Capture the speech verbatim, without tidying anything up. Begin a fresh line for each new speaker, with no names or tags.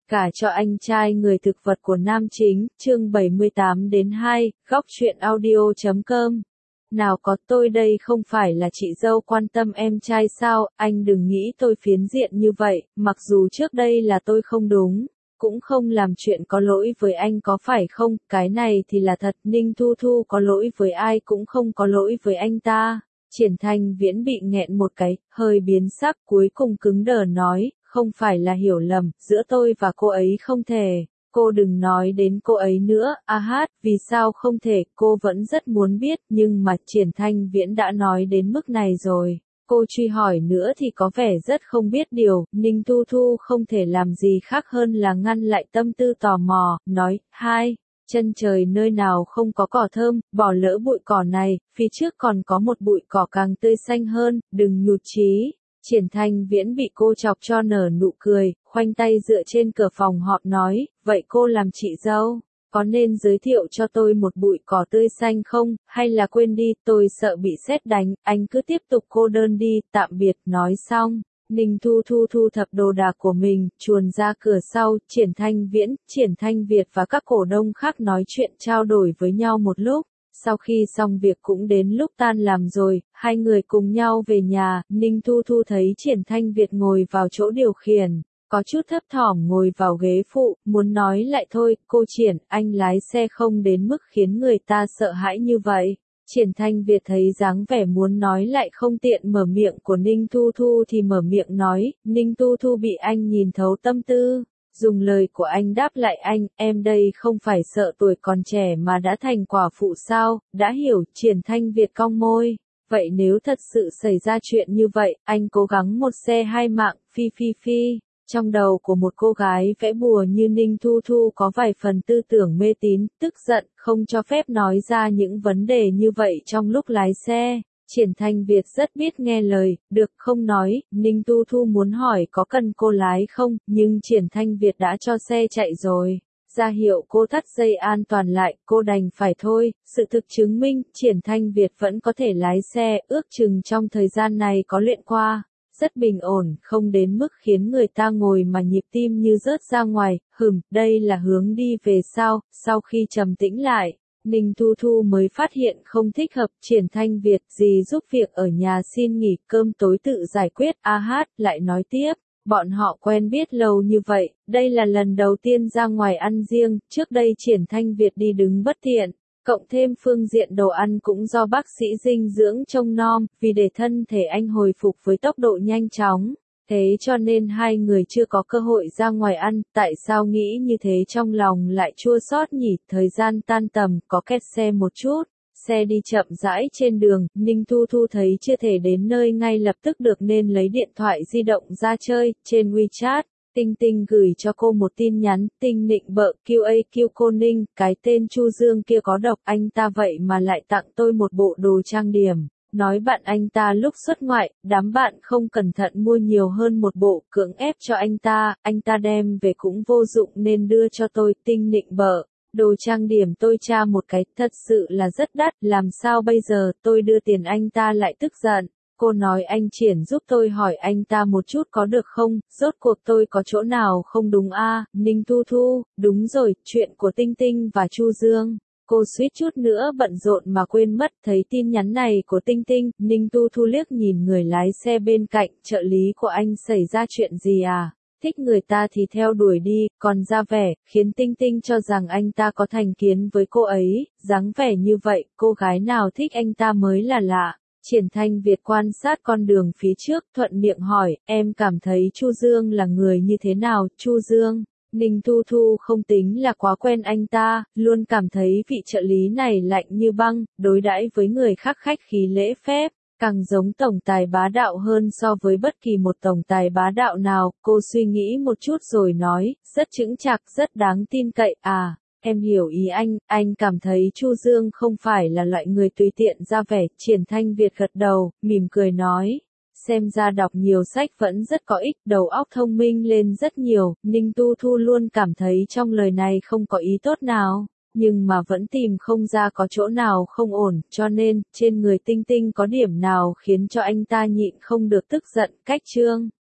Cả cho anh trai người thực vật của nam chính, chương bảy mươi tám đến hai, góc truyện audio chấm com. Nào có, tôi đây không phải là chị dâu quan tâm em trai sao, anh đừng nghĩ tôi phiến diện như vậy, mặc dù trước đây là tôi không đúng, cũng không làm chuyện có lỗi với anh có phải không, cái này thì là thật, Ninh Thu Thu có lỗi với ai cũng không có lỗi với anh ta. Triển Thanh Viễn bị nghẹn một cái, hơi biến sắc, cuối cùng cứng đờ nói, không phải là hiểu lầm, giữa tôi và cô ấy không thể, cô đừng nói đến cô ấy nữa, a hát, vì sao không thể, cô vẫn rất muốn biết, nhưng mà Triển Thanh Viễn đã nói đến mức này rồi, cô truy hỏi nữa thì có vẻ rất không biết điều, Ninh Thu Thu không thể làm gì khác hơn là ngăn lại tâm tư tò mò, nói, hai. Chân trời nơi nào không có cỏ thơm, bỏ lỡ bụi cỏ này, phía trước còn có một bụi cỏ càng tươi xanh hơn, đừng nhụt chí. Triển Thanh Viễn bị cô chọc cho nở nụ cười, khoanh tay dựa trên cửa phòng họp nói, vậy cô làm chị dâu, có nên giới thiệu cho tôi một bụi cỏ tươi xanh không, hay là quên đi, tôi sợ bị sét đánh, anh cứ tiếp tục cô đơn đi, tạm biệt, nói xong. Ninh Thu Thu thu thập đồ đạc của mình, chuồn ra cửa sau, Triển Thanh Viễn, Triển Thanh Việt và các cổ đông khác nói chuyện trao đổi với nhau một lúc. Sau khi xong việc cũng đến lúc tan làm rồi, hai người cùng nhau về nhà, Ninh Thu Thu thấy Triển Thanh Việt ngồi vào chỗ điều khiển, có chút thấp thỏm ngồi vào ghế phụ, muốn nói lại thôi, cô Triển, anh lái xe không đến mức khiến người ta sợ hãi như vậy. Triển Thanh Việt thấy dáng vẻ muốn nói lại không tiện mở miệng của Ninh Thu Thu thì mở miệng nói, Ninh Thu Thu bị anh nhìn thấu tâm tư, dùng lời của anh đáp lại anh, em đây không phải sợ tuổi còn trẻ mà đã thành quả phụ sao, đã hiểu, Triển Thanh Việt cong môi, vậy nếu thật sự xảy ra chuyện như vậy, anh cố gắng một xe hai mạng, phi phi phi. Trong đầu của một cô gái vẽ bùa như Ninh Thu Thu có vài phần tư tưởng mê tín, tức giận, không cho phép nói ra những vấn đề như vậy trong lúc lái xe. Triển Thanh Việt rất biết nghe lời, được không nói, Ninh Thu Thu muốn hỏi có cần cô lái không, nhưng Triển Thanh Việt đã cho xe chạy rồi. Ra hiệu cô thắt dây an toàn lại, cô đành phải thôi, sự thực chứng minh, Triển Thanh Việt vẫn có thể lái xe, ước chừng trong thời gian này có luyện qua. Rất bình ổn, không đến mức khiến người ta ngồi mà nhịp tim như rớt ra ngoài, hừm, đây là hướng đi về sau, sau khi trầm tĩnh lại, Ninh Thu Thu mới phát hiện không thích hợp, Triển Thanh Việt, gì giúp việc ở nhà xin nghỉ, cơm tối tự giải quyết, a hát, lại nói tiếp, bọn họ quen biết lâu như vậy, đây là lần đầu tiên ra ngoài ăn riêng, trước đây Triển Thanh Việt đi đứng bất tiện. Cộng thêm phương diện đồ ăn cũng do bác sĩ dinh dưỡng trông nom, vì để thân thể anh hồi phục với tốc độ nhanh chóng. Thế cho nên hai người chưa có cơ hội ra ngoài ăn, tại sao nghĩ như thế trong lòng lại chua xót nhỉ, thời gian tan tầm, có kẹt xe một chút. Xe đi chậm rãi trên đường, Ninh Thu Thu thấy chưa thể đến nơi ngay lập tức được nên lấy điện thoại di động ra chơi, trên WeChat. Tinh Tinh gửi cho cô một tin nhắn, Tinh nịnh bợ, quy a quy cô Ninh, cái tên Chu Dương kia có độc, anh ta vậy mà lại tặng tôi một bộ đồ trang điểm, nói bạn anh ta lúc xuất ngoại, đám bạn không cẩn thận mua nhiều hơn một bộ, cưỡng ép cho anh ta, anh ta đem về cũng vô dụng nên đưa cho tôi, Tinh nịnh bợ. Đồ trang điểm tôi tra một cái, thật sự là rất đắt, làm sao bây giờ, tôi đưa tiền anh ta lại tức giận. Cô nói anh Triển giúp tôi hỏi anh ta một chút có được không, rốt cuộc tôi có chỗ nào không đúng a à? Ninh Thu Thu, đúng rồi, chuyện của Tinh Tinh và Chu Dương. Cô suýt chút nữa bận rộn mà quên mất, thấy tin nhắn này của Tinh Tinh, Ninh Thu Thu liếc nhìn người lái xe bên cạnh, trợ lý của anh xảy ra chuyện gì à? Thích người ta thì theo đuổi đi, còn ra vẻ, khiến Tinh Tinh cho rằng anh ta có thành kiến với cô ấy, dáng vẻ như vậy, cô gái nào thích anh ta mới là lạ. Triển Thanh Việt quan sát con đường phía trước, thuận miệng hỏi, em cảm thấy Chu Dương là người như thế nào, Chu Dương? Ninh Thu Thu không tính là quá quen anh ta, luôn cảm thấy vị trợ lý này lạnh như băng, đối đãi với người khác khách khí lễ phép, càng giống tổng tài bá đạo hơn so với bất kỳ một tổng tài bá đạo nào, cô suy nghĩ một chút rồi nói, rất chững chạc, rất đáng tin cậy, à. Em hiểu ý anh, anh cảm thấy Chu Dương không phải là loại người tùy tiện ra vẻ, Triển Thanh Việt gật đầu, mỉm cười nói. Xem ra đọc nhiều sách vẫn rất có ích, đầu óc thông minh lên rất nhiều, Ninh Tu Thu luôn cảm thấy trong lời này không có ý tốt nào, nhưng mà vẫn tìm không ra có chỗ nào không ổn, cho nên, trên người Tinh Tinh có điểm nào khiến cho anh ta nhịn không được tức giận, cách chương.